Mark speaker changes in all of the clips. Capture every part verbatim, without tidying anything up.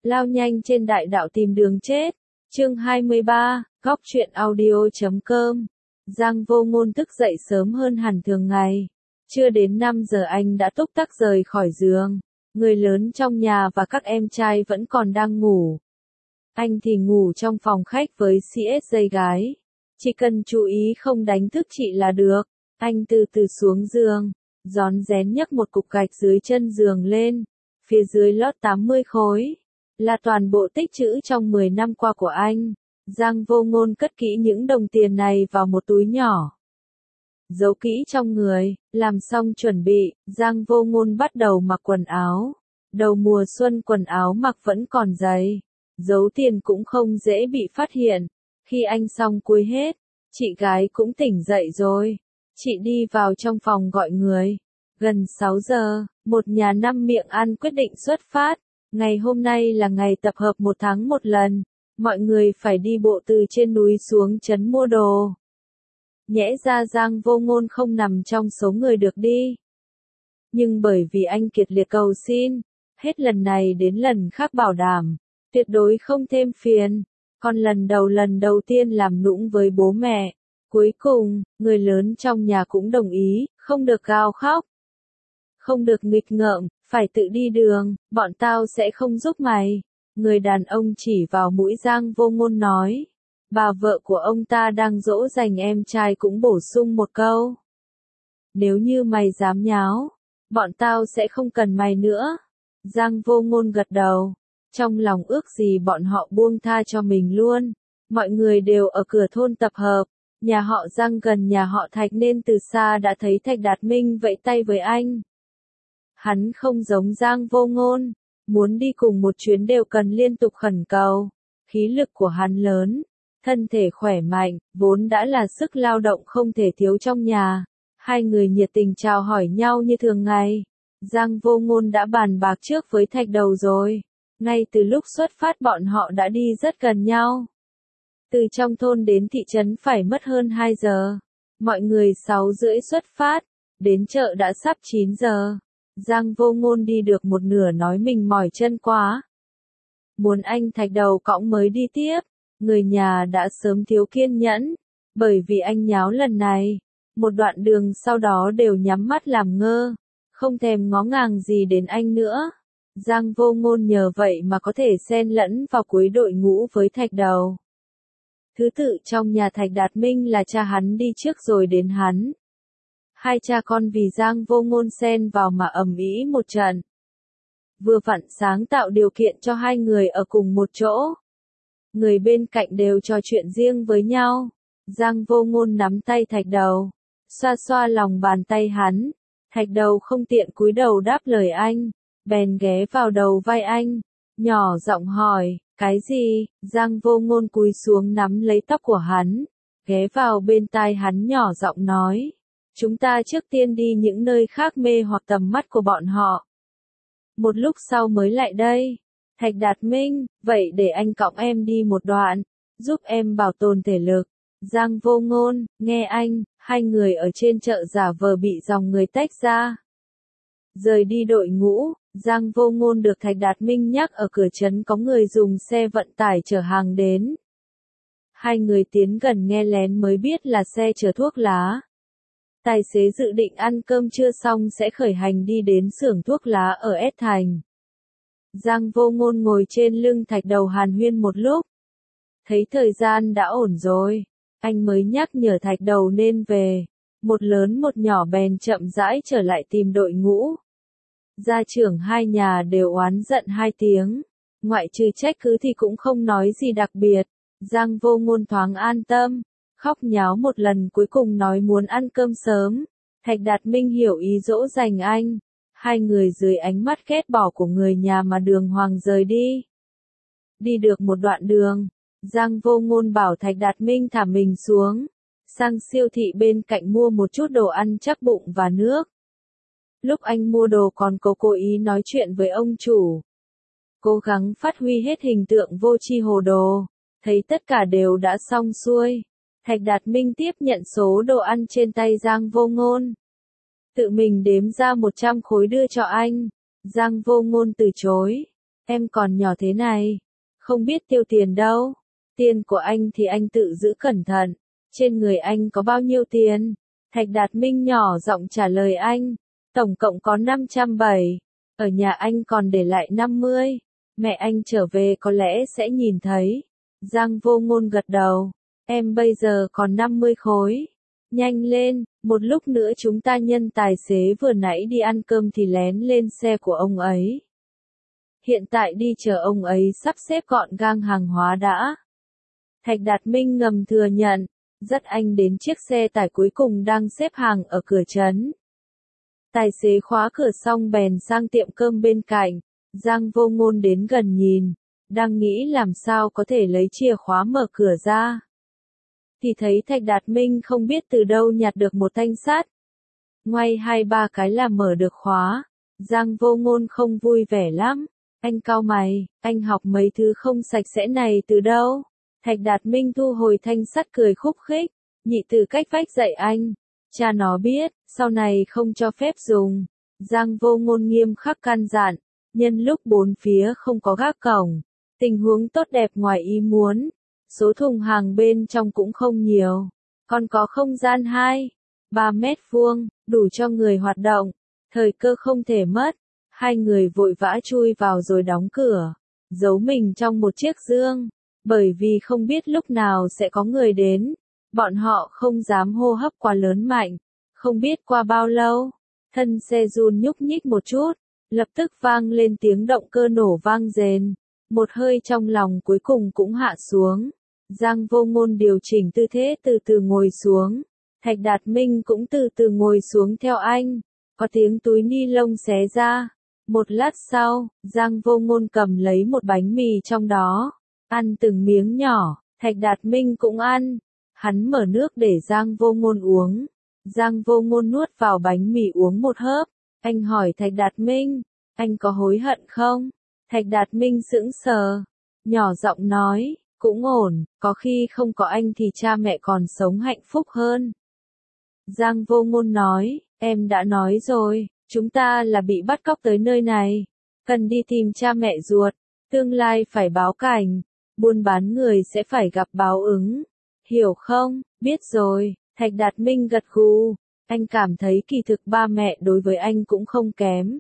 Speaker 1: lao nhanh trên đại đạo tìm đường chết. Chương hai mươi ba, góc truyện audio chấm com. Giang Vô Ngôn thức dậy sớm hơn hẳn thường ngày. Chưa đến năm giờ anh đã túc tắc rời khỏi giường. Người lớn trong nhà và các em trai vẫn còn đang ngủ. Anh thì ngủ trong phòng khách với xê ét giây gái. Chỉ cần chú ý không đánh thức chị là được. Anh từ từ xuống giường, rón rén nhấc một cục gạch dưới chân giường lên. Phía dưới lót tám mươi khối. Là toàn bộ tích trữ trong mười năm qua của anh. Giang Vô Ngôn cất kỹ những đồng tiền này vào một túi nhỏ. Giấu kỹ trong người, làm xong chuẩn bị, Giang Vô Ngôn bắt đầu mặc quần áo. Đầu mùa xuân quần áo mặc vẫn còn dày. Giấu tiền cũng không dễ bị phát hiện. Khi anh xong cuối hết, chị gái cũng tỉnh dậy rồi. Chị đi vào trong phòng gọi người. Gần sáu giờ, một nhà năm miệng ăn quyết định xuất phát. Ngày hôm nay là ngày tập hợp một tháng một lần. Mọi người phải đi bộ từ trên núi xuống trấn mua đồ. Nhẽ ra Giang Vô Ngôn không nằm trong số người được đi. Nhưng bởi vì anh kiệt liệt cầu xin, hết lần này đến lần khác bảo đảm, tuyệt đối không thêm phiền. Còn lần đầu lần đầu tiên làm nũng với bố mẹ. Cuối cùng, người lớn trong nhà cũng đồng ý, không được gào khóc. Không được nghịch ngợm, phải tự đi đường, bọn tao sẽ không giúp mày. Người đàn ông chỉ vào mũi Giang Vô Ngôn nói. Bà vợ của ông ta đang dỗ dành em trai cũng bổ sung một câu. Nếu như mày dám nháo, bọn tao sẽ không cần mày nữa. Giang Vô Ngôn gật đầu. Trong lòng ước gì bọn họ buông tha cho mình luôn. Mọi người đều ở cửa thôn tập hợp. Nhà họ Giang gần nhà họ Thạch nên từ xa đã thấy Thạch Đạt Minh vẫy tay với anh. Hắn không giống Giang Vô Ngôn. Muốn đi cùng một chuyến đều cần liên tục khẩn cầu. Khí lực của hắn lớn. Thân thể khỏe mạnh, vốn đã là sức lao động không thể thiếu trong nhà. Hai người nhiệt tình chào hỏi nhau như thường ngày. Giang Vô Ngôn đã bàn bạc trước với Thạch Đầu rồi. Ngay từ lúc xuất phát bọn họ đã đi rất gần nhau. Từ trong thôn đến thị trấn phải mất hơn hai giờ. Mọi người sáu rưỡi xuất phát. Đến chợ đã sắp chín giờ. Giang Vô Ngôn đi được một nửa nói mình mỏi chân quá. Muốn anh Thạch Đầu cõng mới đi tiếp. Người nhà đã sớm thiếu kiên nhẫn. Bởi vì anh nháo lần này. Một đoạn đường sau đó đều nhắm mắt làm ngơ. Không thèm ngó ngàng gì đến anh nữa. Giang Vô Ngôn nhờ vậy mà có thể xen lẫn vào cuối đội ngũ với Thạch Đầu. Thứ tự trong nhà Thạch Đạt Minh là cha hắn đi trước rồi đến hắn. Hai cha con vì Giang Vô Ngôn xen vào mà ầm ĩ một trận. Vừa vặn sáng tạo điều kiện cho hai người ở cùng một chỗ. Người bên cạnh đều trò chuyện riêng với nhau. Giang Vô Ngôn nắm tay Thạch Đầu. Xoa xoa lòng bàn tay hắn. Thạch Đầu không tiện cúi đầu đáp lời anh. Bèn ghé vào đầu vai anh. Nhỏ giọng hỏi, cái gì? Giang Vô Ngôn cúi xuống nắm lấy tóc của hắn. Ghé vào bên tai hắn nhỏ giọng nói. Chúng ta trước tiên đi những nơi khác mê hoặc tầm mắt của bọn họ. Một lúc sau mới lại đây. Thạch Đạt Minh, vậy để anh cõng em đi một đoạn, giúp em bảo tồn thể lực. Giang Vô Ngôn, nghe anh, hai người ở trên chợ giả vờ bị dòng người tách ra. Rời đi đội ngũ, Giang Vô Ngôn được Thạch Đạt Minh nhắc ở cửa trấn có người dùng xe vận tải chở hàng đến. Hai người tiến gần nghe lén mới biết là xe chở thuốc lá. Tài xế dự định ăn cơm trưa xong sẽ khởi hành đi đến xưởng thuốc lá ở S Thành. Giang Vô Ngôn ngồi trên lưng Thạch Đầu hàn huyên một lúc. Thấy thời gian đã ổn rồi, anh mới nhắc nhở Thạch Đầu nên về. Một lớn một nhỏ bèn chậm rãi trở lại tìm đội ngũ. Gia trưởng hai nhà đều oán giận hai tiếng. Ngoại trừ trách cứ thì cũng không nói gì đặc biệt. Giang Vô Ngôn thoáng an tâm. Khóc nháo một lần cuối cùng nói muốn ăn cơm sớm. Thạch Đạt Minh hiểu ý dỗ dành anh. Hai người dưới ánh mắt ghét bỏ của người nhà mà đường hoàng rời đi. Đi được một đoạn đường, Giang Vô Ngôn bảo Thạch Đạt Minh thả mình xuống. Sang siêu thị bên cạnh mua một chút đồ ăn chắc bụng và nước. Lúc anh mua đồ còn có cố ý nói chuyện với ông chủ. Cố gắng phát huy hết hình tượng vô tri hồ đồ. Thấy tất cả đều đã xong xuôi. Thạch Đạt Minh tiếp nhận số đồ ăn trên tay Giang Vô Ngôn. Tự mình đếm ra một trăm khối đưa cho anh. Giang Vô Ngôn từ chối. em còn nhỏ thế này, không biết tiêu tiền đâu. Tiền của anh thì anh tự giữ cẩn thận, trên người anh có bao nhiêu tiền? Thạch Đạt Minh nhỏ giọng trả lời anh, tổng cộng có năm trăm bảy, ở nhà anh còn để lại năm mươi, mẹ anh trở về có lẽ sẽ nhìn thấy. Giang Vô Ngôn gật đầu, em bây giờ còn năm mươi khối. Nhanh lên, một lúc nữa chúng ta nhân tài xế vừa nãy đi ăn cơm thì lén lên xe của ông ấy. Hiện tại đi chờ ông ấy sắp xếp gọn gàng hàng hóa đã. Thạch Đạt Minh ngầm thừa nhận, dắt anh đến chiếc xe tải cuối cùng đang xếp hàng ở cửa trấn. Tài xế khóa cửa xong bèn sang tiệm cơm bên cạnh, Giang Vô Ngôn đến gần nhìn, đang nghĩ làm sao có thể lấy chìa khóa mở cửa ra. Thì thấy Thạch Đạt Minh không biết từ đâu nhặt được một thanh sắt. Ngoay hai ba cái là mở được khóa, Giang Vô Ngôn không vui vẻ lắm. Anh cau mày, anh học mấy thứ không sạch sẽ này từ đâu? Thạch Đạt Minh thu hồi thanh sắt cười khúc khích, nhị từ cách vách dạy anh. Cha nó biết, sau này không cho phép dùng. Giang Vô Ngôn nghiêm khắc căn dặn, nhân lúc bốn phía không có gác cổng, tình huống tốt đẹp ngoài ý muốn. Số thùng hàng bên trong cũng không nhiều, còn có không gian hai, ba mét vuông, đủ cho người hoạt động, thời cơ không thể mất. Hai người vội vã chui vào rồi đóng cửa, giấu mình trong một chiếc giường, bởi vì không biết lúc nào sẽ có người đến, bọn họ không dám hô hấp quá lớn mạnh, không biết qua bao lâu, thân xe run nhúc nhích một chút, lập tức vang lên tiếng động cơ nổ vang rền, một hơi trong lòng cuối cùng cũng hạ xuống. Giang Vô Ngôn điều chỉnh tư thế từ từ ngồi xuống, Thạch Đạt Minh cũng từ từ ngồi xuống theo anh, có tiếng túi ni lông xé ra. Một lát sau, Giang Vô Ngôn cầm lấy một bánh mì trong đó, ăn từng miếng nhỏ, Thạch Đạt Minh cũng ăn, hắn mở nước để Giang Vô Ngôn uống. Giang Vô Ngôn nuốt vào bánh mì uống một hớp, anh hỏi Thạch Đạt Minh, anh có hối hận không? Thạch Đạt Minh sững sờ, nhỏ giọng nói, cũng ổn, có khi không có anh thì cha mẹ còn sống hạnh phúc hơn. Giang Vô Ngôn nói, em đã nói rồi, chúng ta là bị bắt cóc tới nơi này, cần đi tìm cha mẹ ruột, tương lai phải báo cảnh, buôn bán người sẽ phải gặp báo ứng, hiểu không? Biết rồi, Thạch Đạt Minh gật gù, anh cảm thấy kỳ thực ba mẹ đối với anh cũng không kém.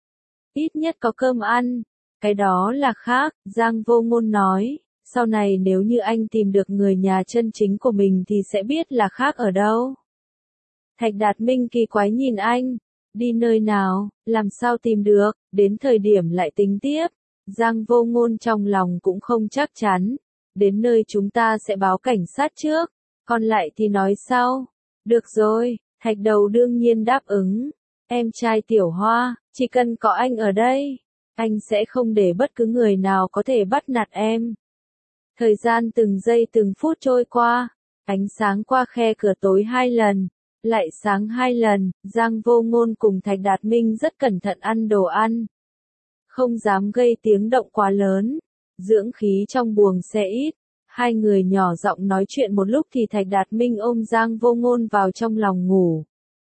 Speaker 1: Ít nhất có cơm ăn, cái đó là khác, Giang Vô Ngôn nói, sau này nếu như anh tìm được người nhà chân chính của mình thì sẽ biết là khác ở đâu. Thạch Đạt Minh kỳ quái nhìn anh. Đi nơi nào, làm sao tìm được, đến thời điểm lại tính tiếp. Giang Vô Ngôn trong lòng cũng không chắc chắn. Đến nơi chúng ta sẽ báo cảnh sát trước, còn lại thì nói sau. Được rồi, Thạch Đầu đương nhiên đáp ứng. Em trai Tiểu Hoa, chỉ cần có anh ở đây, anh sẽ không để bất cứ người nào có thể bắt nạt em. Thời gian từng giây từng phút trôi qua, ánh sáng qua khe cửa tối hai lần. Lại sáng hai lần, Giang Vô Ngôn cùng Thạch Đạt Minh rất cẩn thận ăn đồ ăn. Không dám gây tiếng động quá lớn, dưỡng khí trong buồng xe ít. Hai người nhỏ giọng nói chuyện một lúc thì Thạch Đạt Minh ôm Giang Vô Ngôn vào trong lòng ngủ.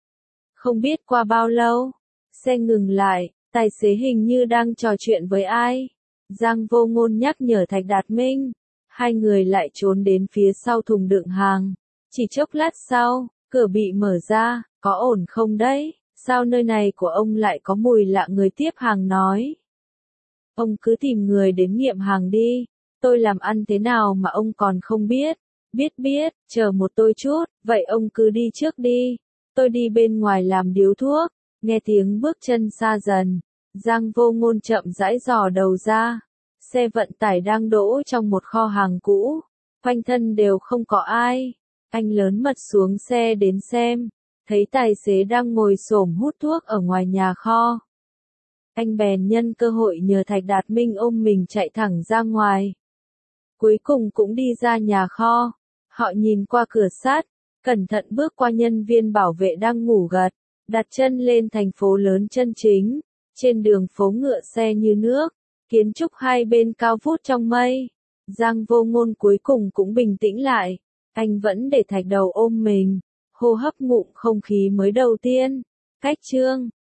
Speaker 1: Không biết qua bao lâu, xe ngừng lại, tài xế hình như đang trò chuyện với ai. Giang Vô Ngôn nhắc nhở Thạch Đạt Minh, hai người lại trốn đến phía sau thùng đựng hàng. Chỉ chốc lát sau, cửa bị mở ra, có ổn không đấy, sao nơi này của ông lại có mùi lạ? Người tiếp hàng nói. Ông cứ tìm người đến nghiệm hàng đi, tôi làm ăn thế nào mà ông còn không biết, biết biết, chờ một tôi chút, vậy ông cứ đi trước đi, tôi đi bên ngoài làm điếu thuốc, nghe tiếng bước chân xa dần, Giang Vô Ngôn chậm rãi dò đầu ra, xe vận tải đang đỗ trong một kho hàng cũ, quanh thân đều không có ai. Anh lớn mật xuống xe đến xem, thấy tài xế đang ngồi xổm hút thuốc ở ngoài nhà kho. Anh bèn nhân cơ hội nhờ Thạch Đạt Minh ôm mình chạy thẳng ra ngoài. Cuối cùng cũng đi ra nhà kho, họ nhìn qua cửa sắt, cẩn thận bước qua nhân viên bảo vệ đang ngủ gật, đặt chân lên thành phố lớn chân chính, trên đường phố ngựa xe như nước, kiến trúc hai bên cao vút trong mây. Giang Vô Ngôn cuối cùng cũng bình tĩnh lại. Anh vẫn để Thạch Đầu ôm mình, hô hấp ngụm không khí mới đầu tiên. Cách chương